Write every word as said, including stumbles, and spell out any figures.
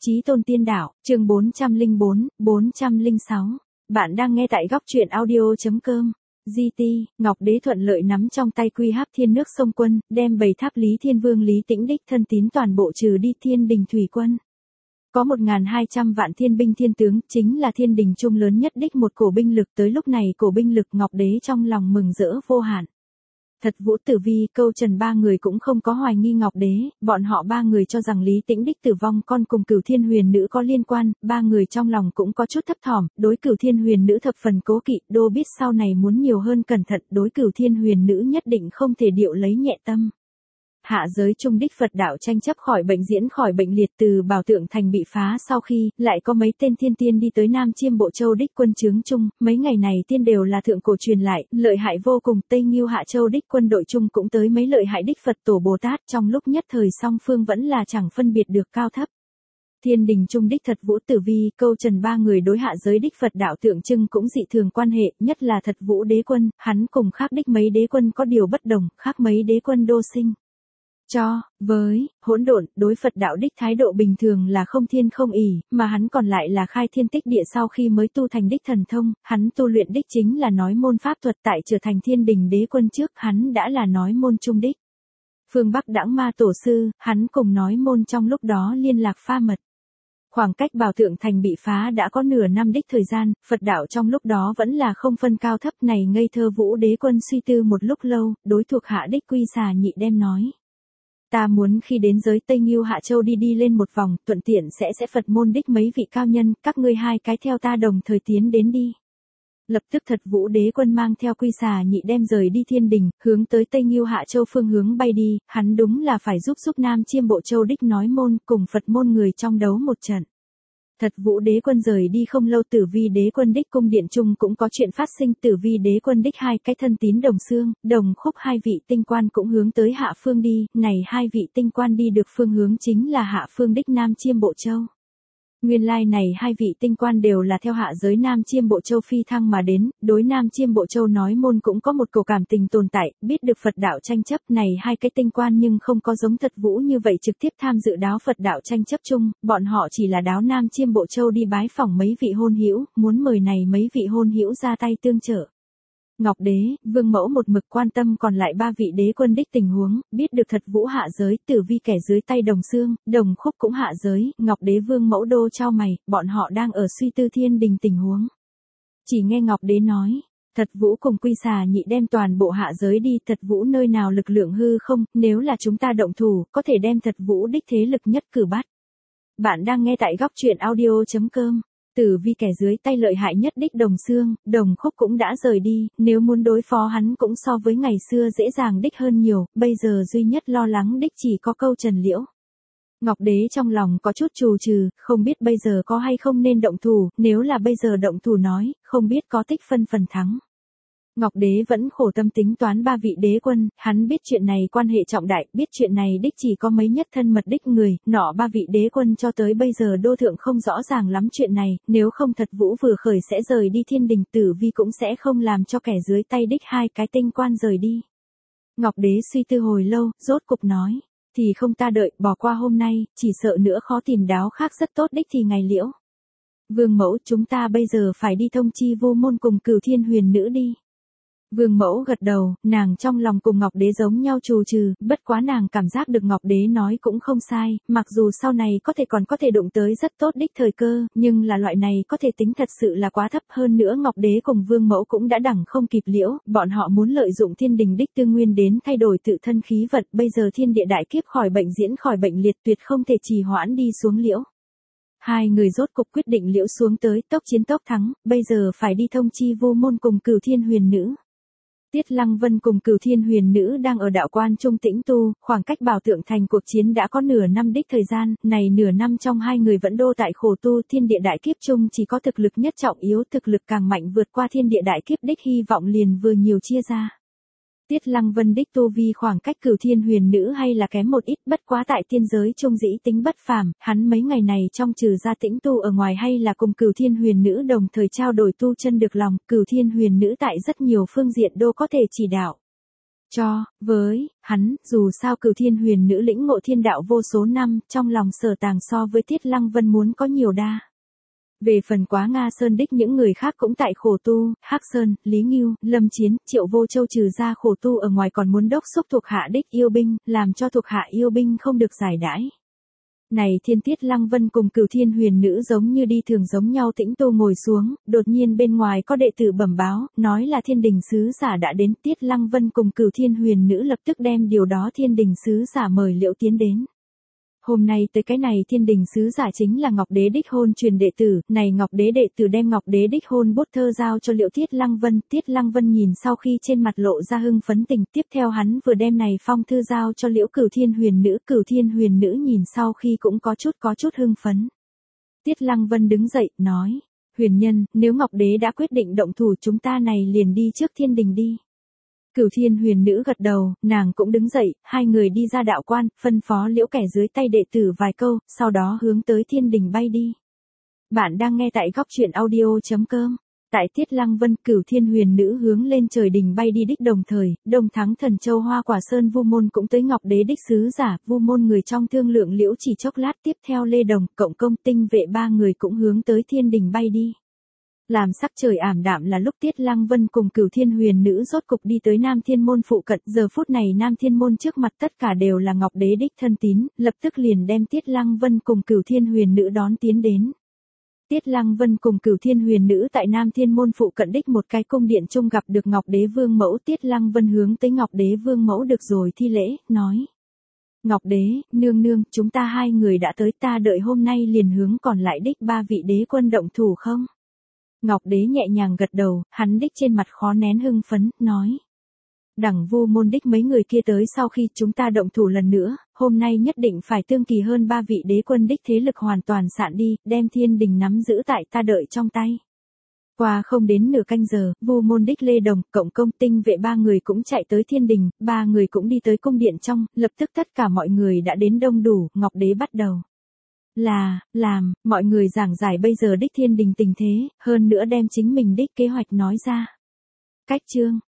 Chí tôn tiên đạo, chương bốn trăm lẻ bốn, bốn trăm lẻ sáu. Bạn đang nghe tại góc truyện audio.com. giê tê, Ngọc Đế thuận lợi nắm trong tay Quy Háp Thiên nước sông quân, đem bảy tháp Lý Thiên Vương Lý Tĩnh đích thân tín toàn bộ trừ đi Thiên Đình thủy quân. Có một nghìn hai trăm vạn thiên binh thiên tướng, chính là Thiên Đình trung lớn nhất đích một cổ binh lực, tới lúc này cổ binh lực Ngọc Đế trong lòng mừng rỡ vô hạn. Thật Vũ Tử Vi, Câu Trần ba người cũng không có hoài nghi Ngọc Đế, bọn họ ba người cho rằng Lý Tĩnh đích tử vong con cùng Cửu Thiên Huyền Nữ có liên quan, ba người trong lòng cũng có chút thấp thỏm, đối Cửu Thiên Huyền Nữ thập phần cố kỵ, đô biết sau này muốn nhiều hơn cẩn thận, đối Cửu Thiên Huyền Nữ nhất định không thể điệu lấy nhẹ tâm. Hạ giới trung đích Phật đạo tranh chấp khỏi bệnh diễn khỏi bệnh liệt, từ Bảo Tượng Thành bị phá sau khi, lại có mấy tên thiên tiên đi tới Nam Chiêm Bộ Châu đích quân chướng chung, mấy ngày này tiên đều là thượng cổ truyền lại, lợi hại vô cùng. Tây Ngưu Hạ Châu đích quân đội chung cũng tới mấy lợi hại đích Phật tổ Bồ Tát, trong lúc nhất thời song phương vẫn là chẳng phân biệt được cao thấp. Thiên Đình trung đích Thật Vũ Tử Vi, Câu Trần ba người đối hạ giới đích Phật đạo tượng trưng cũng dị thường quan hệ, nhất là Thật Vũ đế quân, hắn cùng khác đích mấy đế quân có điều bất đồng, khác mấy đế quân đô sinh cho, với, hỗn độn, đối Phật đạo đích thái độ bình thường là không thiên không ỷ, mà hắn còn lại là khai thiên tích địa sau khi mới tu thành đích thần thông, hắn tu luyện đích chính là nói môn pháp thuật, tại trở thành Thiên Đình đế quân trước, hắn đã là nói môn trung đích. Phương Bắc Đãng Ma tổ sư, hắn cùng nói môn trong lúc đó liên lạc pha mật. Khoảng cách Bảo Tượng Thành bị phá đã có nửa năm đích thời gian, Phật đạo trong lúc đó vẫn là không phân cao thấp. Này ngây thơ Vũ đế quân suy tư một lúc lâu, đối thuộc hạ đích Quy Xà Nhị đem nói. Ta muốn khi đến giới Tây Ngưu Hạ Châu đi đi lên một vòng, thuận tiện sẽ sẽ Phật môn đích mấy vị cao nhân, các ngươi hai cái theo ta đồng thời tiến đến đi. Lập tức Thật Vũ đế quân mang theo Quy Xà Nhị đem rời đi Thiên Đình, hướng tới Tây Ngưu Hạ Châu phương hướng bay đi, hắn đúng là phải giúp giúp Nam Chiêm Bộ Châu đích nói môn, cùng Phật môn người trong đấu một trận. Thật Vũ đế quân rời đi không lâu, Tử Vi đế quân đích cung điện chung cũng có chuyện phát sinh. Tử Vi đế quân đích hai cái thân tín Đồng Xương, Đồng Khúc hai vị tinh quan cũng hướng tới hạ phương đi, này hai vị tinh quan đi được phương hướng chính là hạ phương đích Nam Chiêm Bộ Châu. Nguyên lai này hai vị tinh quan đều là theo hạ giới Nam Chiêm Bộ Châu phi thăng mà đến, đối Nam Chiêm Bộ Châu nói môn cũng có một cổ cảm tình tồn tại, biết được Phật đạo tranh chấp. Này hai cái tinh quan nhưng không có giống Thật Vũ như vậy trực tiếp tham dự đáo Phật đạo tranh chấp chung, bọn họ chỉ là đáo Nam Chiêm Bộ Châu đi bái phỏng mấy vị hôn hữu, muốn mời này mấy vị hôn hữu ra tay tương trợ. Ngọc Đế, Vương Mẫu một mực quan tâm còn lại ba vị đế quân đích tình huống, biết được Thật Vũ hạ giới, Tử Vi kẻ dưới tay Đồng Xương, Đồng Khúc cũng hạ giới, Ngọc Đế Vương Mẫu đô chau mày, bọn họ đang ở suy tư Thiên Đình tình huống. Chỉ nghe Ngọc Đế nói, Thật Vũ cùng Quy Xà Nhị đem toàn bộ hạ giới đi, Thật Vũ nơi nào lực lượng hư không, nếu là chúng ta động thủ, có thể đem Thật Vũ đích thế lực nhất cử bắt. Bạn đang nghe tại góc truyện audio.com. Tử Vi kẻ dưới tay lợi hại nhất đích Đồng Xương, Đồng Khúc cũng đã rời đi, nếu muốn đối phó hắn cũng so với ngày xưa dễ dàng đích hơn nhiều, bây giờ duy nhất lo lắng đích chỉ có Câu Trần Liễu. Ngọc Đế trong lòng có chút trù trừ, không biết bây giờ có hay không nên động thủ, nếu là bây giờ động thủ nói, không biết có tích phân phần thắng. Ngọc Đế vẫn khổ tâm tính toán ba vị đế quân, hắn biết chuyện này quan hệ trọng đại, biết chuyện này đích chỉ có mấy nhất thân mật đích người, nọ ba vị đế quân cho tới bây giờ đô thượng không rõ ràng lắm chuyện này, nếu không Thật Vũ vừa khởi sẽ rời đi Thiên Đình, Tử Vi cũng sẽ không làm cho kẻ dưới tay đích hai cái tinh quan rời đi. Ngọc Đế suy tư hồi lâu, rốt cục nói, thì không ta đợi, bỏ qua hôm nay, chỉ sợ nữa khó tìm đáo khác rất tốt đích thì ngày Liễu. Vương Mẫu, chúng ta bây giờ phải đi thông chi Vu môn cùng Cửu Thiên Huyền Nữ đi. Vương Mẫu gật đầu, nàng trong lòng cùng Ngọc Đế giống nhau trù trừ, bất quá nàng cảm giác được Ngọc Đế nói cũng không sai, mặc dù sau này có thể còn có thể đụng tới rất tốt đích thời cơ, nhưng là loại này có thể tính thật sự là quá thấp. Hơn nữa Ngọc Đế cùng Vương Mẫu cũng đã đẳng không kịp Liễu, bọn họ muốn lợi dụng Thiên Đình đích tư nguyên đến thay đổi tự thân khí vận, bây giờ thiên địa đại kiếp khỏi bệnh diễn khỏi bệnh liệt, tuyệt không thể trì hoãn đi xuống Liễu. Hai người rốt cục quyết định Liễu xuống tới, tốc chiến tốc thắng, bây giờ phải đi thông chi Vu môn cùng Cửu Thiên Huyền Nữ. Tiết Lăng Vân cùng Cửu Thiên Huyền Nữ đang ở đạo quan trung tĩnh tu, khoảng cách Bảo Tượng Thành cuộc chiến đã có nửa năm đích thời gian, này nửa năm trong hai người vẫn đô tại khổ tu. Thiên địa đại kiếp chung chỉ có thực lực nhất trọng yếu, thực lực càng mạnh vượt qua thiên địa đại kiếp đích hy vọng liền vừa nhiều chia ra. Tiết Lăng Vân đích tu vi khoảng cách Cửu Thiên Huyền Nữ hay là kém một ít, bất quá tại tiên giới trung dĩ tính bất phàm, hắn mấy ngày này trong trừ ra tĩnh tu ở ngoài hay là cùng Cửu Thiên Huyền Nữ đồng thời trao đổi tu chân được lòng, Cửu Thiên Huyền Nữ tại rất nhiều phương diện đô có thể chỉ đạo. cho, với, hắn, dù sao Cửu Thiên Huyền Nữ lĩnh ngộ thiên đạo vô số năm, trong lòng Sở Tàng so với Tiết Lăng Vân muốn có nhiều đa. Về phần Quá Nga Sơn đích những người khác cũng tại khổ tu, Hắc Sơn, Lý Ngưu, Lâm Chiến, Triệu Vô Châu trừ ra khổ tu ở ngoài còn muốn đốc xúc thuộc hạ đích yêu binh, làm cho thuộc hạ yêu binh không được giải đãi. Này Thiên Tiết Lăng Vân cùng Cửu Thiên Huyền Nữ giống như đi thường giống nhau tĩnh tu ngồi xuống, đột nhiên bên ngoài có đệ tử bẩm báo, nói là Thiên Đình sứ giả đã đến. Tiết Lăng Vân cùng Cửu Thiên Huyền Nữ lập tức đem điều đó Thiên Đình sứ giả mời Liễu tiến đến. Hôm nay tới cái này Thiên Đình sứ giả chính là Ngọc Đế đích hôn truyền đệ tử, này Ngọc Đế đệ tử đem Ngọc Đế đích hôn bút thơ giao cho Liễu Tiết Lăng Vân. Tiết Lăng Vân nhìn sau khi trên mặt lộ ra hưng phấn tình, tiếp theo hắn vừa đem này phong thư giao cho Liễu Cửu Thiên Huyền Nữ. Cửu Thiên Huyền Nữ nhìn sau khi cũng có chút có chút hưng phấn. Tiết Lăng Vân đứng dậy, nói, Huyền Nhân, nếu Ngọc Đế đã quyết định động thủ chúng ta này liền đi trước Thiên Đình đi. Cửu Thiên Huyền Nữ gật đầu, nàng cũng đứng dậy, hai người đi ra đạo quan, phân phó Liễu kẻ dưới tay đệ tử vài câu, sau đó hướng tới Thiên Đình bay đi. Bạn đang nghe tại góc truyện audio chấm com. Tại Tiết Lăng Vân, Cửu Thiên Huyền Nữ hướng lên trời đình bay đi đích đồng thời, Đông Thắng Thần Châu Hoa Quả Sơn Vu Môn cũng tới Ngọc Đế đích sứ giả, Vu Môn người trong thương lượng Liễu chỉ chốc lát, tiếp theo Lê Đồng, Cộng Công, Tinh Vệ ba người cũng hướng tới Thiên Đình bay đi. Làm sắc trời ảm đạm là lúc Tiết Lăng Vân cùng Cửu Thiên Huyền Nữ rốt cục đi tới Nam Thiên Môn phụ cận. Giờ phút này Nam Thiên Môn trước mặt tất cả đều là Ngọc Đế đích thân tín, lập tức liền đem Tiết Lăng Vân cùng Cửu Thiên Huyền Nữ đón tiến đến. Tiết Lăng Vân cùng Cửu Thiên Huyền Nữ tại Nam Thiên Môn phụ cận đích một cái cung điện chung gặp được Ngọc Đế Vương Mẫu. Tiết Lăng Vân hướng tới Ngọc Đế Vương Mẫu được rồi thi lễ, nói: Ngọc Đế, nương nương, chúng ta hai người đã tới, ta đợi hôm nay liền hướng còn lại đích ba vị đế quân động thủ không? Ngọc Đế nhẹ nhàng gật đầu, hắn đích trên mặt khó nén hưng phấn, nói: Đẳng Vu Môn đích mấy người kia tới sau khi chúng ta động thủ lần nữa, hôm nay nhất định phải tương kỳ hơn ba vị đế quân đích thế lực hoàn toàn sạn đi, đem Thiên Đình nắm giữ tại ta đợi trong tay. Qua không đến nửa canh giờ, Vu Môn đích Lê Đồng, Cộng Công, Tinh Vệ ba người cũng chạy tới Thiên Đình, ba người cũng đi tới cung điện trong, lập tức tất cả mọi người đã đến đông đủ. Ngọc Đế bắt đầu là, làm, mọi người giảng giải bây giờ đích Thiên Đình tình thế, hơn nữa đem chính mình đích kế hoạch nói ra. Cách chương